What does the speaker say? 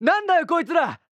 なんだよこいつら。